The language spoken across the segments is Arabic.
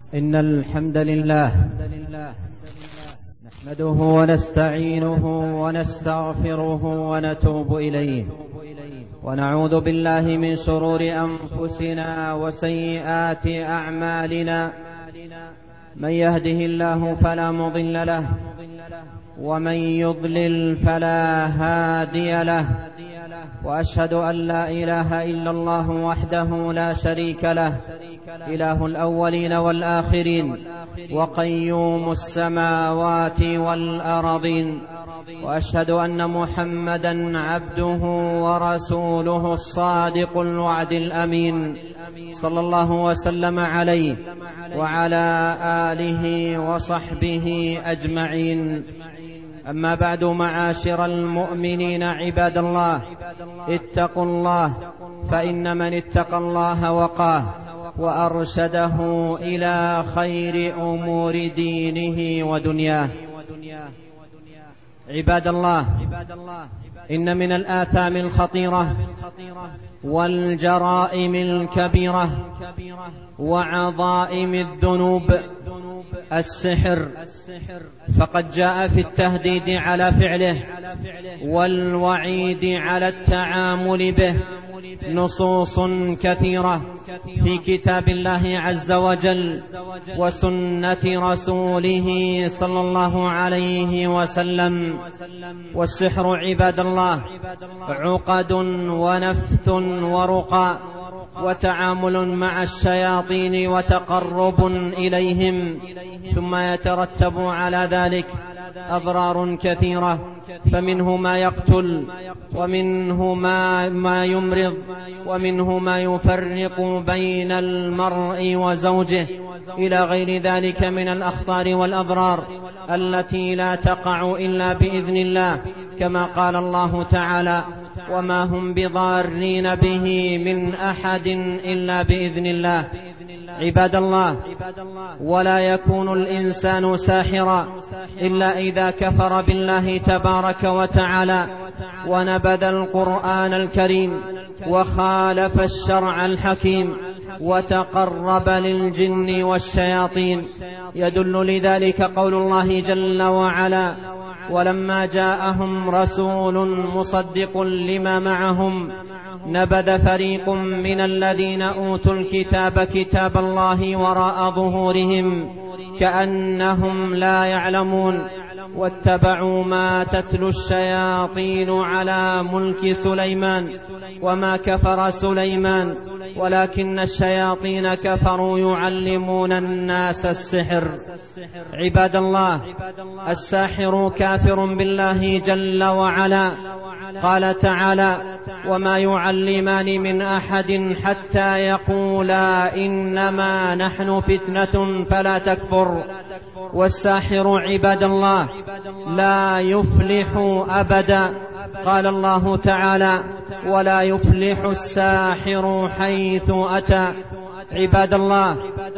إن الحمد لله نحمده ونستعينه ونستغفره ونتوب إليه، ونعوذ بالله من شرور أنفسنا وسيئات أعمالنا. من يهده الله فلا مضل له، ومن يضلل فلا هادي له، وأشهد أن لا إله إلا الله وحده لا شريك له، إله الأولين والآخرين، وقيوم السماوات والأرضين. وأشهد أن محمدا عبده ورسوله الصادق الوعد الأمين، صلى الله وسلم عليه وعلى آله وصحبه أجمعين. أما بعد، معاشر المؤمنين عباد الله، اتقوا الله، فإن من اتقى الله وقاه وأرشده إلى خير أمور دينه ودنياه. عباد الله، إن من الآثام الخطيرة والجرائم الكبيرة وعظائم الذنوب السحر، فقد جاء في التهديد على فعله والوعيد على التعامل به نصوص كثيرة في كتاب الله عز وجل وسنة رسوله صلى الله عليه وسلم. والسحر عباد الله عقد ونفث ورقى وتعامل مع الشياطين وتقرب إليهم، ثم يترتب على ذلك أضرار كثيرة، فمنه ما يقتل، ومنه ما يمرض، ومنه ما يفرق بين المرء وزوجه، إلى غير ذلك من الأخطار والأضرار التي لا تقع إلا بإذن الله، كما قال الله تعالى: وما هم بضارين به من أحد إلا بإذن الله. عباد الله، ولا يكون الإنسان ساحرا إلا إذا كفر بالله تبارك وتعالى ونبذ القرآن الكريم وخالف الشرع الحكيم وتقرب للجن والشياطين. يدل لذلك قول الله جل وعلا: ولما جاءهم رسول مصدق لما معهم نبذ فريق من الذين أوتوا الكتاب كتاب الله وراء ظهورهم كأنهم لا يعلمون، واتبعوا ما تتلو الشياطين على ملك سليمان وما كفر سليمان ولكن الشياطين كفروا يعلمون الناس السحر. عباد الله، الساحر كافر بالله جل وعلا. قال تعالى: وما يعلمان من أحد حتى يقولا إنما نحن فتنة فلا تكفر. والساحر عباد الله لا يفلح أبدا. قال الله تعالى: ولا يفلح الساحر حيث أتى. عباد الله،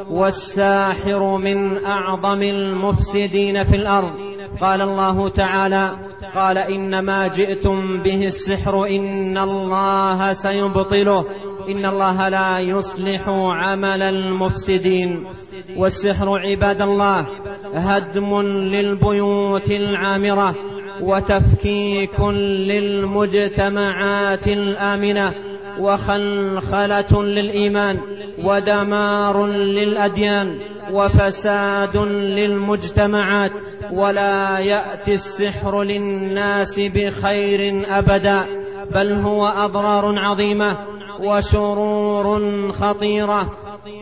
والساحر من أعظم المفسدين في الأرض. قال الله تعالى: قال إنما جئتم به السحر إن الله سيبطله إن الله لا يصلح عمل المفسدين. والسحر عباد الله هدم للبيوت العامرة وتفكيك للمجتمعات الآمنة وخلخلة للإيمان ودمار للأديان وفساد للمجتمعات، ولا يأتي السحر للناس بخير أبدا، بل هو أضرار عظيمة وشرور خطيرة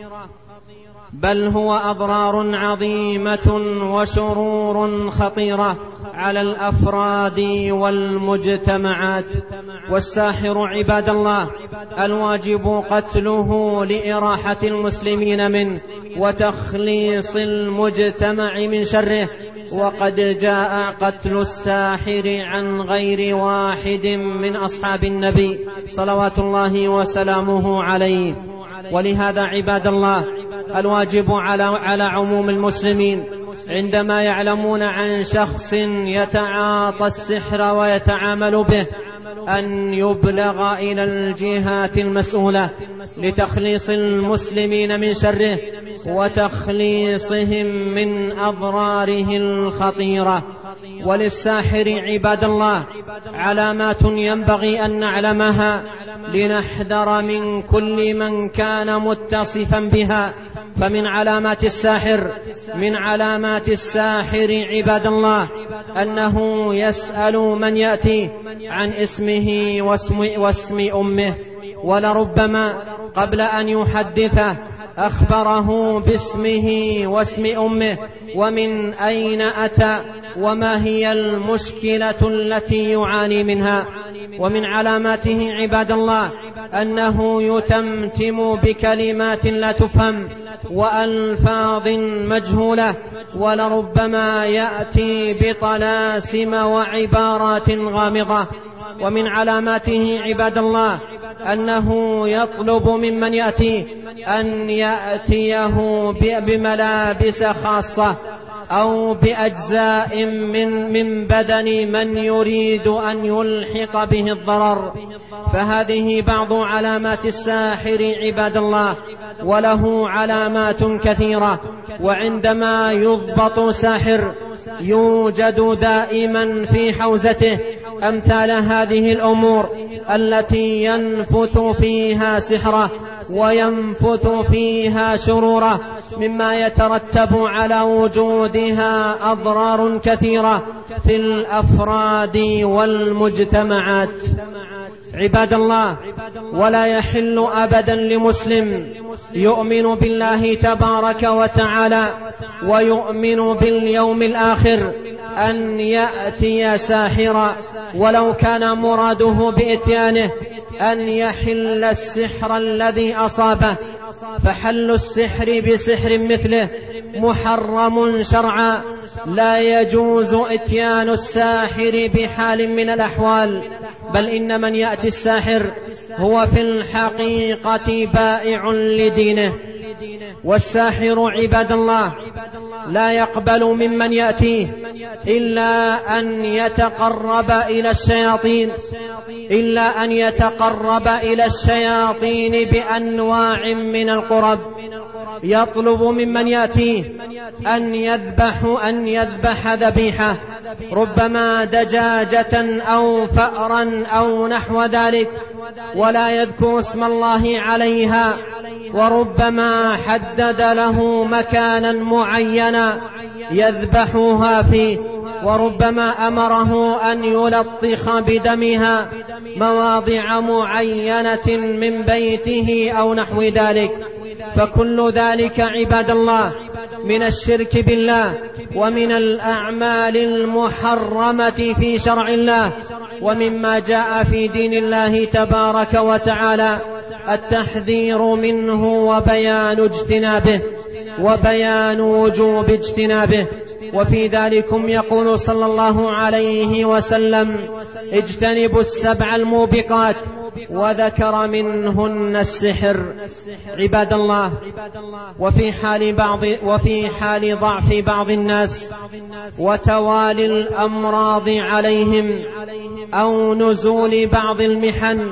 وشرور خطيرة على الأفراد والمجتمعات. والساحر عباد الله الواجب قتله لإراحة المسلمين منه وتخليص المجتمع من شره. وقد جاء قتل الساحر عن غير واحد من أصحاب النبي صلوات الله وسلامه عليه. ولهذا عباد الله الواجب على عموم المسلمين عندما يعلمون عن شخص يتعاطى السحر ويتعامل به أن يبلغ إلى الجهات المسؤولة لتخليص المسلمين من شره وتخليصهم من أضراره الخطيرة. وللساحر عباد الله علامات ينبغي أن نعلمها لنحذر من كل من كان متصفا بها. فمن علامات الساحر عباد الله أنه يسأل من يأتي عن اسمه واسم أمه، ولربما قبل أن يحدثه أخبره باسمه واسم أمه ومن أين أتى وما هي المشكلة التي يعاني منها. ومن علاماته عباد الله أنه يتمتم بكلمات لا تفهم وألفاظ مجهولة، ولربما يأتي بطلاسم وعبارات غامضة. ومن علاماته عباد الله أنه يطلب ممن يأتي أن يأتيه بملابس خاصة أو بأجزاء من بدن من يريد أن يلحق به الضرر. فهذه بعض علامات الساحر عباد الله، وله علامات كثيرة. وعندما يضبط ساحر يوجد دائما في حوزته أمثال هذه الأمور التي ينفث فيها سحره وينفث فيها شروره، مما يترتب على وجودها أضرار كثيرة في الأفراد والمجتمعات. عباد الله، ولا يحل أبدا لمسلم يؤمن بالله تبارك وتعالى ويؤمن باليوم الآخر أن يأتي ساحرا ولو كان مراده بإتيانه أن يحل السحر الذي أصابه. فحل السحر بسحر مثله محرم شرعا، لا يجوز إتيان الساحر بحال من الأحوال، بل إن من يأتي الساحر هو في الحقيقة بائع لدينه. والساحر عباد الله لا يقبل ممن يأتيه إلا أن يتقرب إلى الشياطين بأنواع من القرب. يطلب ممن يأتيه أن يذبح ذبيحة، ربما دجاجة أو فأرا أو نحو ذلك، ولا يذكر اسم الله عليها، وربما حدد له مكانا معينا يذبحها فيه، وربما أمره أن يلطخ بدمها مواضع معينة من بيته أو نحو ذلك. فكل ذلك عباد الله من الشرك بالله ومن الأعمال المحرمة في شرع الله، ومما جاء في دين الله تبارك وتعالى التحذير منه وبيان وجوب اجتنابه. وفي ذلكم يقول صلى الله عليه وسلم: اجتنبوا السبع الموبقات، وذكر منهن السحر. عباد الله، وفي حال ضعف بعض الناس وتوالي الأمراض عليهم أو نزول بعض المحن،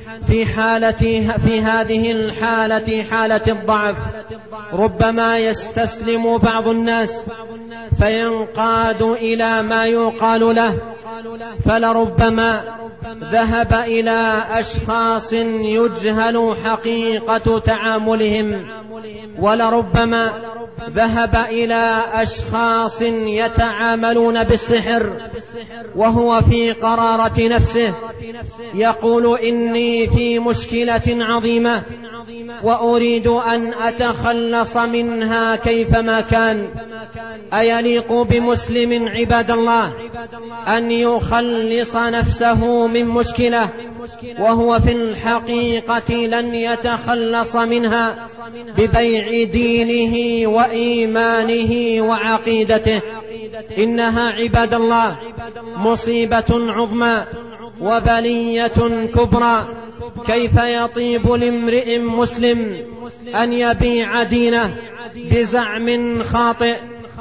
في هذه الحالة حالة الضعف ربما يستسلم بعض الناس فينقاد إلى ما يقال له، فلربما ذهب إلى أشخاص يجهل حقيقة تعاملهم، ولربما ذهب إلى أشخاص يتعاملون بالسحر وهو في قرارة نفسه يقول: إني في مشكلة عظيمة وأريد أن أتخلص منها كيفما كان. أيليق بمسلم عباد الله أن يخلص نفسه من مشكلة وهو في الحقيقة لن يتخلص منها ببيع دينه وإيمانه وعقيدته؟ إنها عباد الله مصيبة عظمى وبلية كبرى. كيف يطيب لامرئ مسلم أن يبيع دينه بزعم خاطئ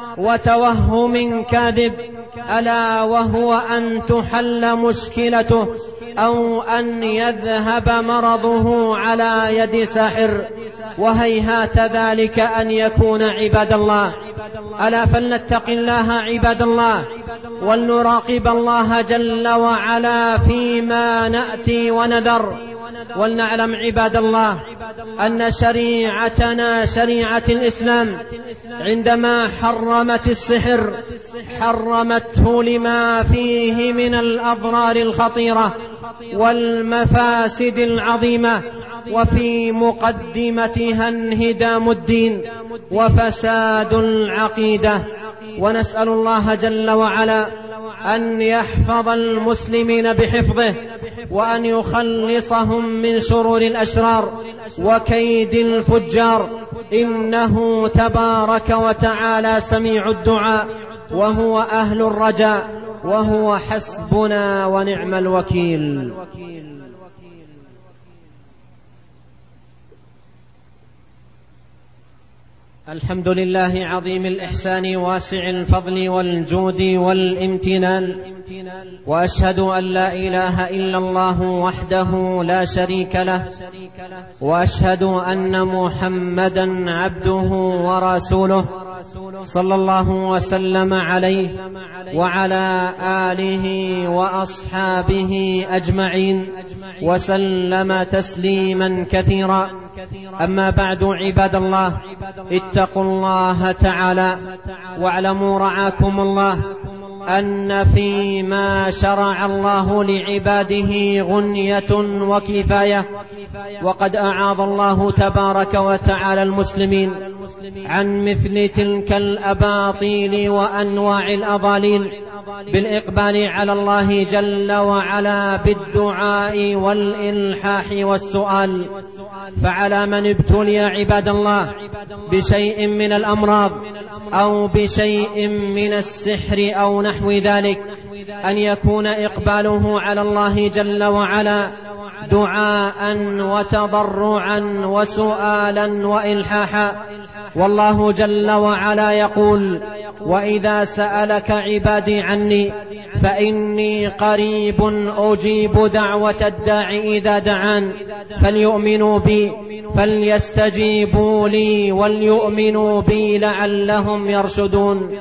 وتوهم كاذب، ألا وهو أن تحل مشكلته أو أن يذهب مرضه على يد ساحر، وهيهات ذلك أن يكون عباد الله. ألا فلنتق الله عباد الله، ولنراقب الله جل وعلا فيما نأتي ونذر. ولنعلم عباد الله أن شريعتنا شريعة الإسلام عندما حرمت السحر حرمته لما فيه من الأضرار الخطيرة والمفاسد العظيمة، وفي مقدمتها انهدام الدين وفساد العقيدة. ونسأل الله جل وعلا أن يحفظ المسلمين بحفظه، وأن يخلصهم من شرور الأشرار وكيد الفجار، إنه تبارك وتعالى سميع الدعاء، وهو أهل الرجاء، وهو حسبنا ونعم الوكيل. الحمد لله عظيم الإحسان واسع الفضل والجود والامتنان، وأشهد أن لا إله إلا الله وحده لا شريك له، وأشهد أن محمدا عبده ورسوله صلى الله وسلم عليه وعلى آله وأصحابه أجمعين وسلم تسليما كثيرا. أما بعد عباد الله، اتقوا الله تعالى واعلموا رعاكم الله أن فيما شرع الله لعباده غنية وكفاية، وقد أعاذ الله تبارك وتعالى المسلمين عن مثل تلك الأباطيل وأنواع الأضاليل بالإقبال على الله جل وعلا بالدعاء والإلحاح والسؤال. فعلى من ابتلي عباد الله بشيء من الأمراض أو بشيء من السحر أو نحو ذلك أن يكون إقباله على الله جل وعلا دعاء وتضرعا وسؤالا وإلحاحا. والله جل وعلا يقول: وإذا سألك عبادي عني فإني قريب أجيب دعوة الداع إذا دعان فليؤمنوا بي فليستجيبوا لي وليؤمنوا بي لعلهم يرشدون.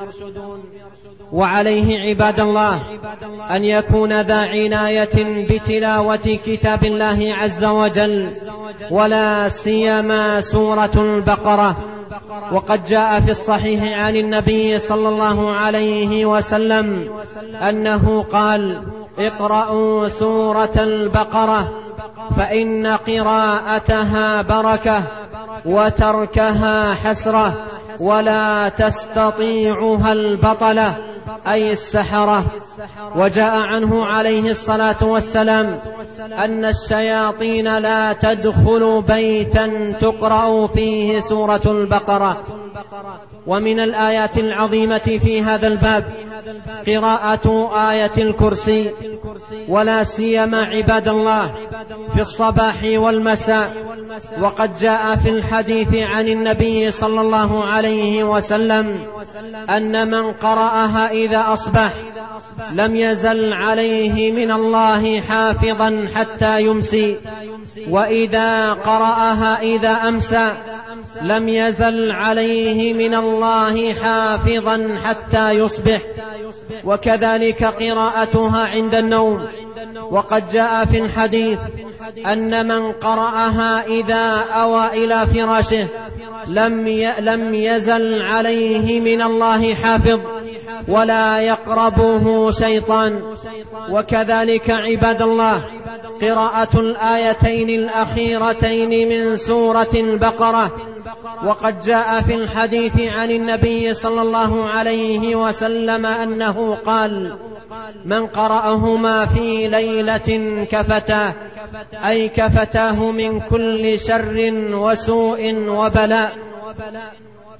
وعليه عباد الله أن يكون ذا عناية بتلاوة كتاب الله عز وجل، ولا سيما سورة البقرة. وقد جاء في الصحيح عن النبي صلى الله عليه وسلم أنه قال: اقرأوا سورة البقرة فإن قراءتها بركة وتركها حسرة ولا تستطيعها البطلة أي السحرة. وجاء عنه عليه الصلاة والسلام أن الشياطين لا تدخل بيتا تقرأ فيه سورة البقرة. ومن الآيات العظيمة في هذا الباب قراءة آية الكرسي، ولا سيما عباد الله في الصباح والمساء. وقد جاء في الحديث عن النبي صلى الله عليه وسلم أن من قرأها إذا أصبح لم يزل عليه من الله حافظا حتى يمسي، وإذا قرأها إذا أمسى لم يزل عليه من الله حافظا حتى يصبح، وكذلك قراءتها عند النوم. وقد جاء في الحديث أن من قرأها إذا أوى إلى فراشه لم يزل عليه من الله حافظ ولا يقربه شيطان. وكذلك عباد الله قراءة الآيتين الأخيرتين من سورة البقرة. وقد جاء في الحديث عن النبي صلى الله عليه وسلم أنه قال: من قرأهما في ليلة كفتاه، أي كفتاه من كل شر وسوء وبلاء.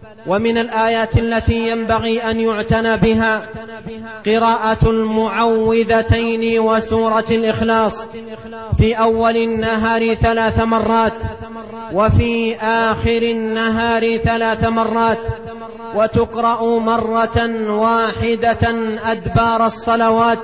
ومن الآيات التي ينبغي أن يعتنى بها قراءة المعوذتين وسورة الإخلاص في أول النهار 3 مرات وفي آخر النهار 3 مرات، وتقرأ مرة واحدة أدبار الصلوات،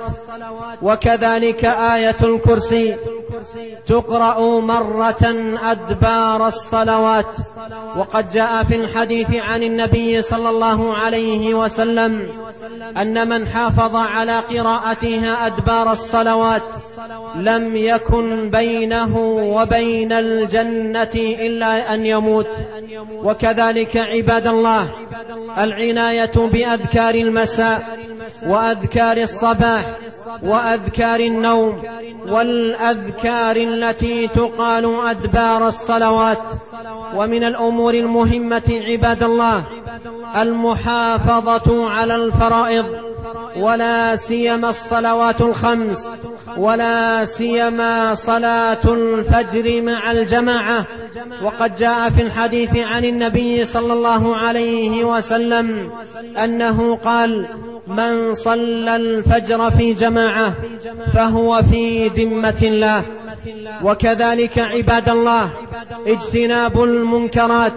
وكذلك آية الكرسي تقرأ مرة أدبار الصلوات. وقد جاء في الحديث عن النبي صلى الله عليه وسلم أن من حافظ على قراءتها أدبار الصلوات لم يكن بينه وبين الجنة إلا أن يموت. وكذلك عباد الله العناية بأذكار المساء وأذكار الصباح وأذكار النوم والأذكار التي تقال أدبار الصلوات. ومن الأمور المهمة عباد الله المحافظة على الفرائض، ولا سيما الصلوات الخمس، ولا سيما صلاة الفجر مع الجماعة. وقد جاء في الحديث عن النبي صلى الله عليه وسلم أنه قال: من صلى الفجر في جماعة فهو في ذمة الله. وكذلك عباد الله اجتناب المنكرات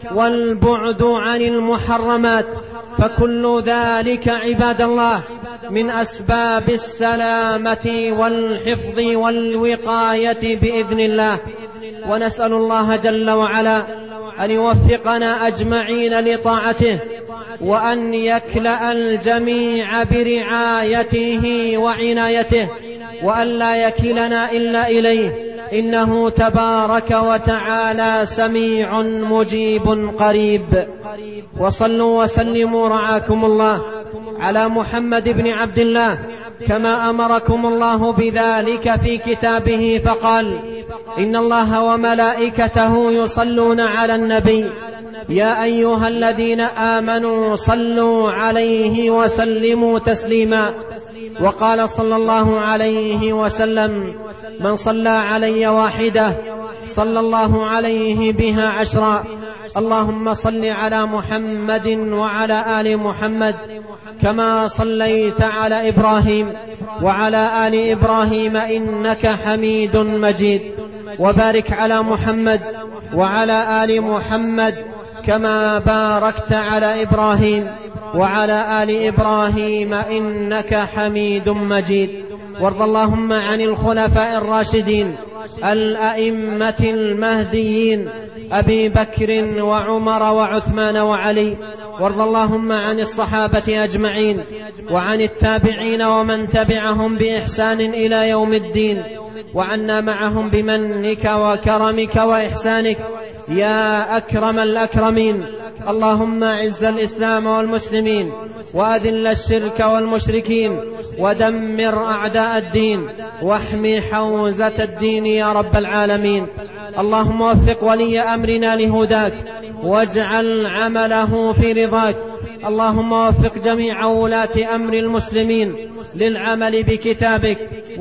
والبعد عن المحرمات، فكل ذلك عباد الله من أسباب السلامة والحفظ والوقاية بإذن الله. ونسأل الله جل وعلا أن يوفقنا أجمعين لطاعته، وأن يكلأ الجميع برعايته وعنايته، وأن لا يكلنا إلا إليه، إنه تبارك وتعالى سميع مجيب قريب. وصلوا وسلموا رعاكم الله على محمد بن عبد الله كما أمركم الله بذلك في كتابه، فقال: إن الله وملائكته يصلون على النبي يا أيها الذين آمنوا صلوا عليه وسلموا تسليما. وقال صلى الله عليه وسلم: من صلى علي واحدة صلى الله عليه بها 10. اللهم صل على محمد وعلى آل محمد كما صليت على إبراهيم وعلى آل إبراهيم إنك حميد مجيد، وبارك على محمد وعلى آل محمد كما باركت على إبراهيم وعلى آل إبراهيم إنك حميد مجيد. وارض اللهم عن الخلفاء الراشدين الأئمة المهديين أبي بكر وعمر وعثمان وعلي. وارض اللهم عن الصحابة أجمعين وعن التابعين ومن تبعهم بإحسان إلى يوم الدين، وعنا معهم بمنك وكرمك وإحسانك يا أكرم الأكرمين. اللهم أعز الإسلام والمسلمين، وأذل الشرك والمشركين، ودمر أعداء الدين، واحمي حوزة الدين يا رب العالمين. اللهم وفق ولي أمرنا لهداك، واجعل عمله في رضاك. اللهم وفق جميع ولاة أمر المسلمين للعمل بكتابك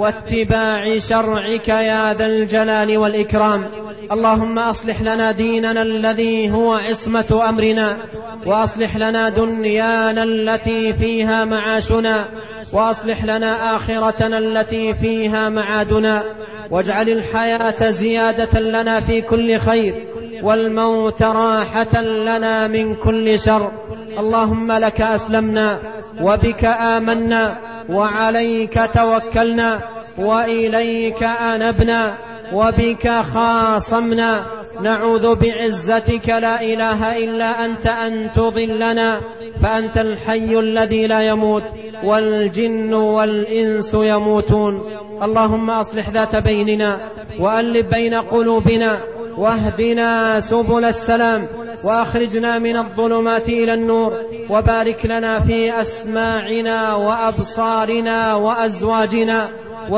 واتباع شرعك يا ذا الجلال والإكرام. اللهم أصلح لنا ديننا الذي هو عصمة أمرنا، وأصلح لنا دنيانا التي فيها معاشنا، وأصلح لنا آخرتنا التي فيها معادنا، واجعل الحياة زيادة لنا في كل خير، والموت راحة لنا من كل شر. اللهم لك أسلمنا، وبك آمنا، وعليك توكلنا، وإليك أنبنا، وبك خاصمنا. نعوذ بعزتك لا إله إلا أنت أن تضلنا، فأنت الحي الذي لا يموت، والجن والإنس يموتون. اللهم أصلح ذات بيننا، وألف بين قلوبنا، واهدنا سبل السلام، وأخرجنا من الظلمات إلى النور، وبارك لنا في أسماعنا وأبصارنا وأزواجنا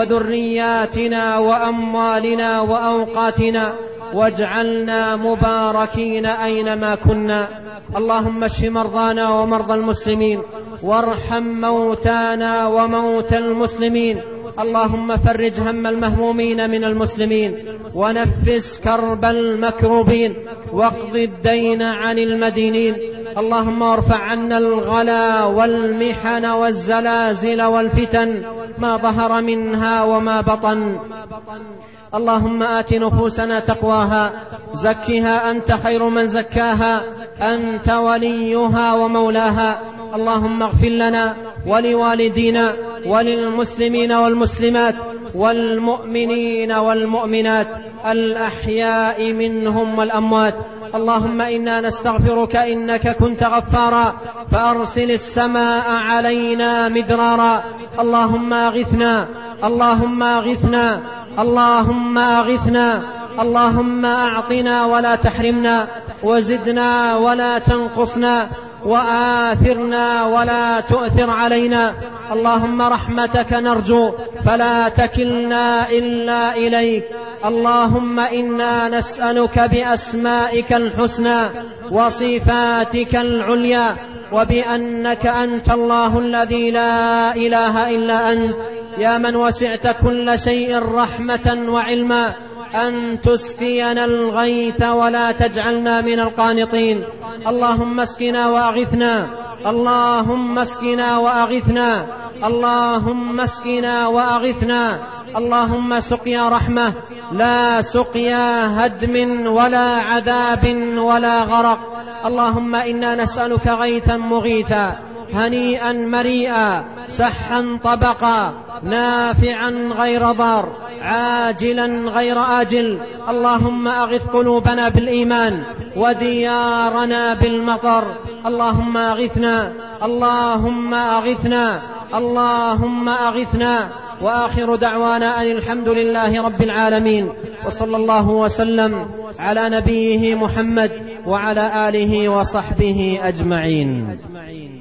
وذرياتنا وأموالنا وأوقاتنا، واجعلنا مباركين أينما كنا. اللهم اشف مرضانا ومرضى المسلمين، وارحم موتانا وموتى المسلمين. اللهم فرج هم المهمومين من المسلمين، ونفس كرب المكروبين، واقض الدين عن المدينين. اللهم ارفع عنا الغلا والمحن والزلازل والفتن ما ظهر منها وما بطن. اللهم آت نفوسنا تقواها، زكها أنت خير من زكاها، أنت وليها ومولاها. اللهم اغفر لنا ولوالدينا وللمسلمين والمسلمات والمؤمنين والمؤمنات الأحياء منهم والأموات. اللهم إنا نستغفرك إنك كنت غفارا فأرسل السماء علينا مدرارا. اللهم أغثنا، اللهم أغثنا، اللهم أغثنا، اللهم أعطنا ولا تحرمنا، وزدنا ولا تنقصنا، وآثرنا ولا تؤثر علينا. اللهم رحمتك نرجو فلا تكلنا إلا إليك. اللهم إنا نسألك بأسمائك الحسنى وصفاتك العليا وبأنك أنت الله الذي لا إله إلا أنت، يا من وسعت كل شيء رحمة وعلما، أن تسقينا الغيث ولا تجعلنا من القانطين. اللهم اسقنا وأغثنا، اللهم اسقنا وأغثنا، اللهم اسقنا وأغثنا. اللهم سقيا رحمة لا سقيا هدم ولا عذاب ولا غرق. اللهم إنا نسألك غيثا مغيثا هنيئا مريئا سحا طبقا نافعا غير ضار عاجلا غير آجل. اللهم أغث قلوبنا بالإيمان وديارنا بالمطر. اللهم أغثنا، اللهم أغثنا، اللهم أغثنا. وآخر دعوانا أن الحمد لله رب العالمين، وصلى الله وسلم على نبيه محمد وعلى آله وصحبه أجمعين.